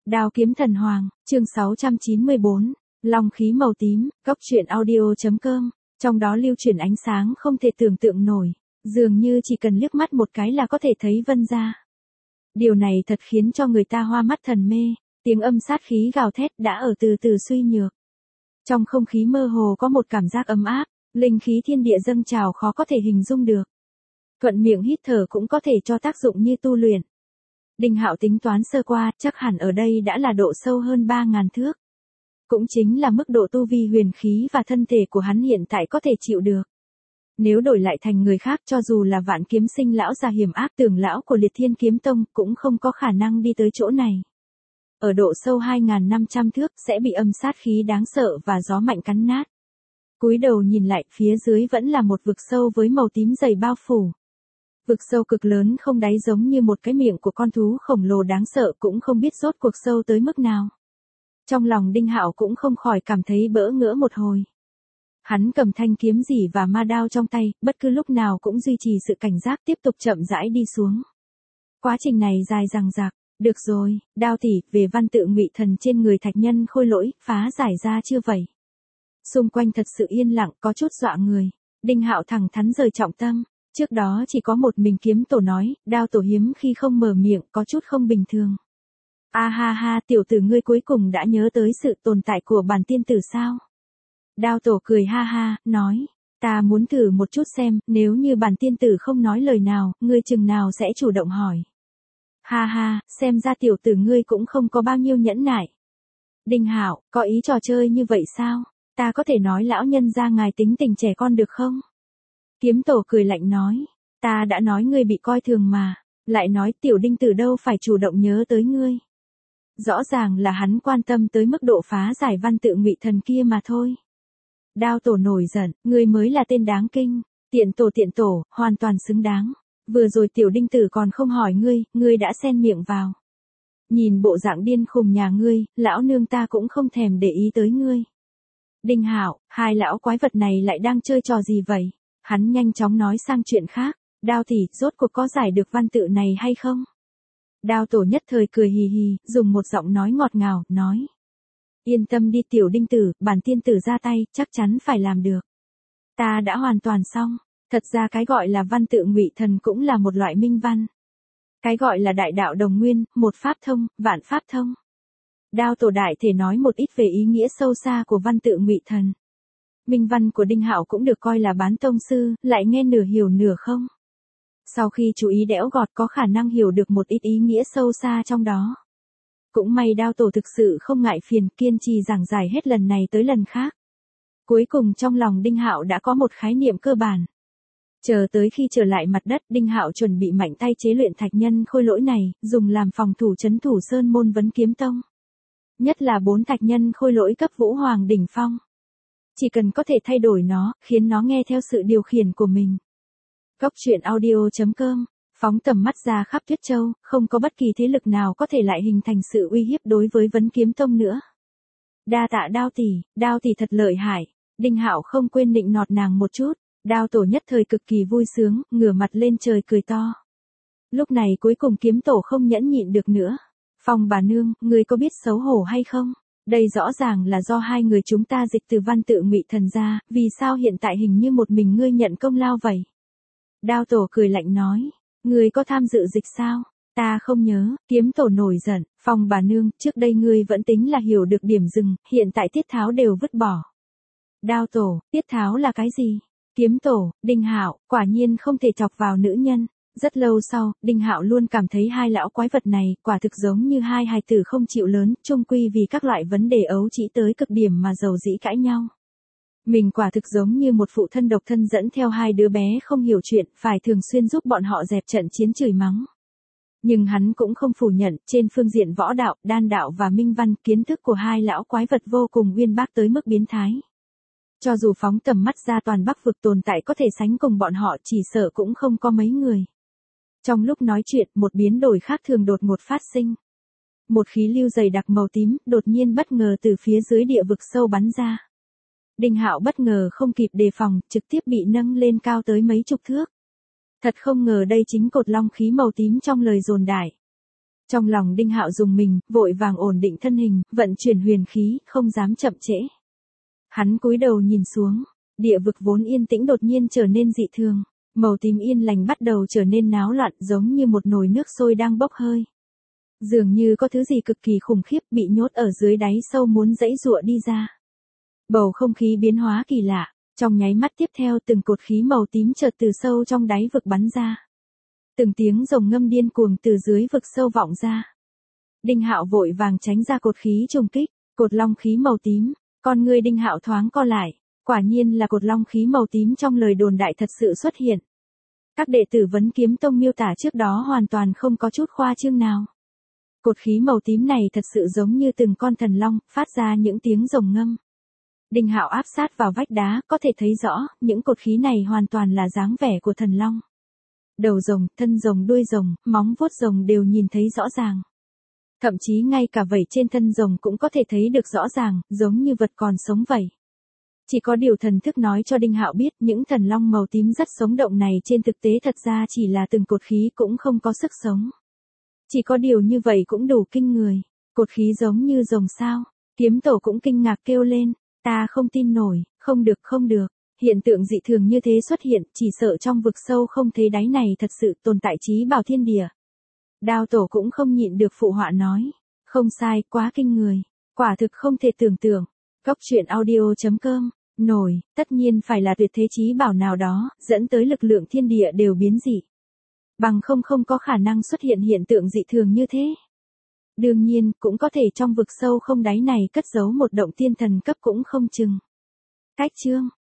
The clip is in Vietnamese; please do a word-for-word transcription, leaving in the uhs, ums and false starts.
Đao kiếm thần hoàng, chương sáu trăm chín mươi bốn, long khí màu tím, góc truyện audio.com, trong đó lưu chuyển ánh sáng không thể tưởng tượng nổi, dường như chỉ cần liếc mắt một cái là có thể thấy vân ra. Điều này thật khiến cho người ta hoa mắt thần mê, tiếng âm sát khí gào thét đã ở từ từ suy nhược. Trong không khí mơ hồ có một cảm giác ấm áp, linh khí thiên địa dâng trào khó có thể hình dung được. Thuận miệng hít thở cũng có thể cho tác dụng như tu luyện. Đinh Hạo tính toán sơ qua, chắc hẳn ở đây đã là độ sâu hơn ba ngàn thước. Cũng chính là mức độ tu vi huyền khí và thân thể của hắn hiện tại có thể chịu được. Nếu đổi lại thành người khác cho dù là Vạn Kiếm Sinh lão già hiểm ác Tưởng lão của Liệt Thiên Kiếm Tông cũng không có khả năng đi tới chỗ này. Ở độ sâu hai nghìn năm trăm thước sẽ bị âm sát khí đáng sợ và gió mạnh cắn nát. Cúi đầu nhìn lại, phía dưới vẫn là một vực sâu với màu tím dày bao phủ. Vực sâu cực lớn không đáy giống như một cái miệng của con thú khổng lồ đáng sợ, cũng không biết rốt cuộc sâu tới mức nào. Trong lòng Đinh Hạo cũng không khỏi cảm thấy bỡ ngỡ một hồi. Hắn cầm thanh kiếm rỉ và ma đao trong tay, bất cứ lúc nào cũng duy trì sự cảnh giác tiếp tục chậm rãi đi xuống. Quá trình này dài dằng dặc. Được rồi, Đao tỷ, về văn tự ngụy thần trên người thạch nhân khôi lỗi, phá giải ra chưa vậy? Xung quanh thật sự yên lặng, có chút dọa người. Đinh Hạo thẳng thắn rời trọng tâm. Trước đó chỉ có một mình kiếm tổ nói, Đao tổ hiếm khi không mở miệng, có chút không bình thường. A ha ha, tiểu tử ngươi cuối cùng đã nhớ tới sự tồn tại của bản tiên tử sao? Đao tổ cười ha ha, nói, ta muốn thử một chút xem, nếu như bản tiên tử không nói lời nào, ngươi chừng nào sẽ chủ động hỏi. Ha ha, xem ra tiểu tử ngươi cũng không có bao nhiêu nhẫn nại. Đinh Hạo, có ý trò chơi như vậy sao? Ta có thể nói lão nhân ra ngài tính tình trẻ con được không? Kiếm tổ cười lạnh nói, ta đã nói ngươi bị coi thường mà, lại nói tiểu đinh tử đâu phải chủ động nhớ tới ngươi. Rõ ràng là hắn quan tâm tới mức độ phá giải văn tự ngụy thần kia mà thôi. Đao tổ nổi giận, ngươi mới là tên đáng kinh, tiện tổ tiện tổ, hoàn toàn xứng đáng. Vừa rồi tiểu đinh tử còn không hỏi ngươi, ngươi đã xen miệng vào. Nhìn bộ dạng điên khùng nhà ngươi, lão nương ta cũng không thèm để ý tới ngươi. Đinh Hạo, hai lão quái vật này lại đang chơi trò gì vậy? Hắn nhanh chóng nói sang chuyện khác, Đao tỷ, rốt cuộc có giải được văn tự này hay không? Đao tổ nhất thời cười hì hì, dùng một giọng nói ngọt ngào, nói. Yên tâm đi tiểu đinh tử, bản tiên tử ra tay, chắc chắn phải làm được. Ta đã hoàn toàn xong. Thật ra cái gọi là văn tự ngụy thần cũng là một loại minh văn. Cái gọi là đại đạo đồng nguyên, một pháp thông, vạn pháp thông. Đao tổ đại thể nói một ít về ý nghĩa sâu xa của văn tự ngụy thần. Minh văn của Đinh Hạo cũng được coi là bán tông sư, lại nghe nửa hiểu nửa không. Sau khi chú ý đẽo gọt có khả năng hiểu được một ít ý nghĩa sâu xa trong đó. Cũng may đao tổ thực sự không ngại phiền, kiên trì giảng giải hết lần này tới lần khác. Cuối cùng trong lòng Đinh Hạo đã có một khái niệm cơ bản. Chờ tới khi trở lại mặt đất, Đinh Hạo chuẩn bị mạnh tay chế luyện thạch nhân khôi lỗi này, dùng làm phòng thủ trấn thủ sơn môn Vấn Kiếm Tông. Nhất là bốn thạch nhân khôi lỗi cấp vũ hoàng đỉnh phong. Chỉ cần có thể thay đổi nó, khiến nó nghe theo sự điều khiển của mình. Góc truyện audio.com, phóng tầm mắt ra khắp Tuyết Châu, không có bất kỳ thế lực nào có thể lại hình thành sự uy hiếp đối với Vấn Kiếm Tông nữa. Đa tạ Đao tỷ, Đao tỷ thật lợi hại. Đinh Hạo không quên nịnh nọt nàng một chút. Đao tổ nhất thời cực kỳ vui sướng, ngửa mặt lên trời cười to. Lúc này cuối cùng kiếm tổ không nhẫn nhịn được nữa. Phong bà nương, ngươi có biết xấu hổ hay không? Đây rõ ràng là do hai người chúng ta dịch từ văn tự ngụy thần ra, vì sao hiện tại hình như một mình ngươi nhận công lao vậy? Đao tổ cười lạnh nói, ngươi có tham dự dịch sao? Ta không nhớ, kiếm tổ nổi giận, Phong bà nương, trước đây ngươi vẫn tính là hiểu được điểm dừng, hiện tại tiết tháo đều vứt bỏ. Đao tổ, tiết tháo là cái gì? Kiếm tổ, Đinh Hạo, quả nhiên không thể chọc vào nữ nhân. Rất lâu sau, Đinh Hạo luôn cảm thấy hai lão quái vật này quả thực giống như hai hài tử không chịu lớn, chung quy vì các loại vấn đề ấu trĩ tới cực điểm mà giàu dĩ cãi nhau. Mình quả thực giống như một phụ thân độc thân dẫn theo hai đứa bé không hiểu chuyện, phải thường xuyên giúp bọn họ dẹp trận chiến chửi mắng. Nhưng hắn cũng không phủ nhận, trên phương diện võ đạo, đan đạo và minh văn, kiến thức của hai lão quái vật vô cùng uyên bác tới mức biến thái. Cho dù phóng tầm mắt ra toàn Bắc vực tồn tại có thể sánh cùng bọn họ chỉ sợ cũng không có mấy người. Trong lúc nói chuyện, một biến đổi khác thường đột ngột phát sinh. Một khí lưu dày đặc màu tím, đột nhiên bất ngờ từ phía dưới địa vực sâu bắn ra. Đinh Hạo bất ngờ không kịp đề phòng, trực tiếp bị nâng lên cao tới mấy chục thước. Thật không ngờ đây chính cột long khí màu tím trong lời đồn đại. Trong lòng Đinh Hạo dùng mình, vội vàng ổn định thân hình, vận chuyển huyền khí, không dám chậm trễ. Hắn cúi đầu nhìn xuống, địa vực vốn yên tĩnh đột nhiên trở nên dị thường, màu tím yên lành bắt đầu trở nên náo loạn giống như một nồi nước sôi đang bốc hơi. Dường như có thứ gì cực kỳ khủng khiếp bị nhốt ở dưới đáy sâu muốn giãy giụa đi ra. Bầu không khí biến hóa kỳ lạ, trong nháy mắt tiếp theo từng cột khí màu tím chợt từ sâu trong đáy vực bắn ra. Từng tiếng rồng ngâm điên cuồng từ dưới vực sâu vọng ra. Đinh Hạo vội vàng tránh ra cột khí trùng kích, cột long khí màu tím, con ngươi Đinh Hạo thoáng co lại, quả nhiên là cột long khí màu tím trong lời đồn đại thật sự xuất hiện. Các đệ tử Vấn Kiếm Tông miêu tả trước đó hoàn toàn không có chút khoa trương nào. Cột khí màu tím này thật sự giống như từng con thần long, phát ra những tiếng rồng ngâm. Đinh Hạo áp sát vào vách đá, có thể thấy rõ, những cột khí này hoàn toàn là dáng vẻ của thần long. Đầu rồng, thân rồng, đuôi rồng, móng vuốt rồng đều nhìn thấy rõ ràng. Thậm chí ngay cả vảy trên thân rồng cũng có thể thấy được rõ ràng, giống như vật còn sống vậy. Chỉ có điều thần thức nói cho Đinh Hạo biết những thần long màu tím rất sống động này trên thực tế thật ra chỉ là từng cột khí cũng không có sức sống. Chỉ có điều như vậy cũng đủ kinh người, cột khí giống như rồng sao, kiếm tổ cũng kinh ngạc kêu lên, ta không tin nổi, không được không được, hiện tượng dị thường như thế xuất hiện, chỉ sợ trong vực sâu không thấy đáy này thật sự tồn tại chí bảo thiên địa. Đao tổ cũng không nhịn được phụ họa nói, không sai, quá kinh người, quả thực không thể tưởng tượng. Góc truyện audio chấm com, nổi, tất nhiên phải là tuyệt thế chí bảo nào đó, dẫn tới lực lượng thiên địa đều biến dị. Bằng không không có khả năng xuất hiện hiện tượng dị thường như thế. Đương nhiên, cũng có thể trong vực sâu không đáy này cất giấu một động tiên thần cấp cũng không chừng. Cách chương